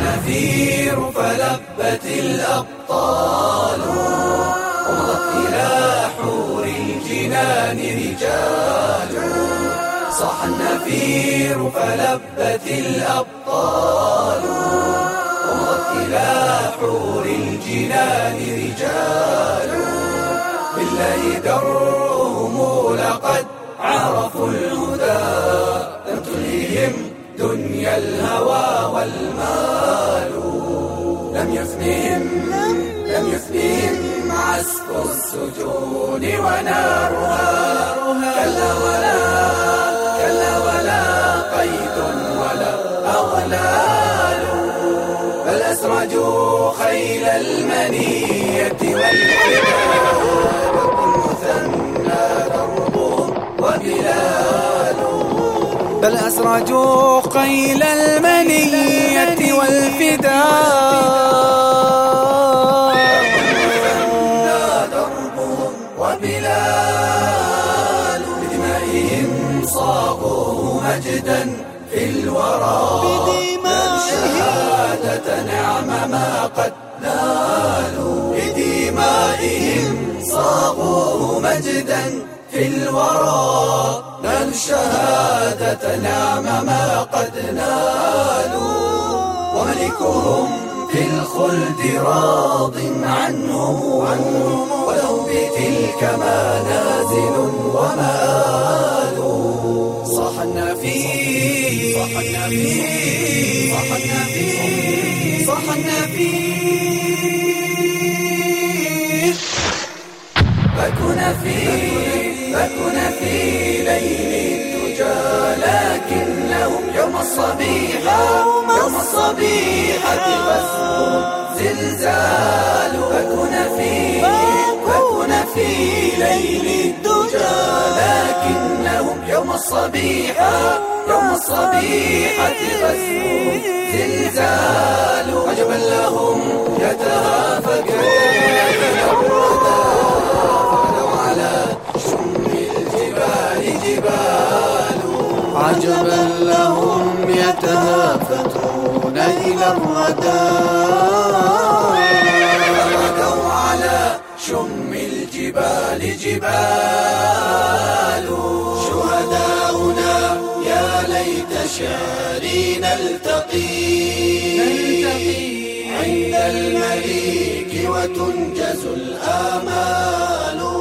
النفير فلبت الأبطال ومضت إلى حور الجنان رجال. صاح النفير فلبت الأبطال ومضت إلى حور الجنان رجال. بالله درهم لقد عرفوا الهدى لم تلههم دنيا الهوى والمال. لم يثنهم عسف السجون ونارها كلا ولا قيد ولا أغلال. بل أسرجوا خيل المنية والحبال مثنى دربهم وبلال. بل أسرجوا خيل المنية والفداء دربهم وبلال. بدمائهم صاغوا مجدا في الورى شهادة نعم ما قد نالوا. بدمائهم صاغوا مجدا في الورى نالوا الشهادة نعم ما قد نالوا. وملكهم في الخلد راض عنهم ولهم بتلك منازل ومآل. صاح النفير صاح النفير صاح النفير صاح النفير. بكون في ليل الدجى لكنهم يوم الصبيحة غسل زلزال. بكون في ليل الدجى لكنهم يوم الصبيحة غسل زلزال. عجبا لهم يتهافكون عجبا لهم يتهافتون إلى الردى فركوا على شم الجبال جبال. شهداؤنا يا ليت شعري نلتقي عند المليك وتنجز الآمال.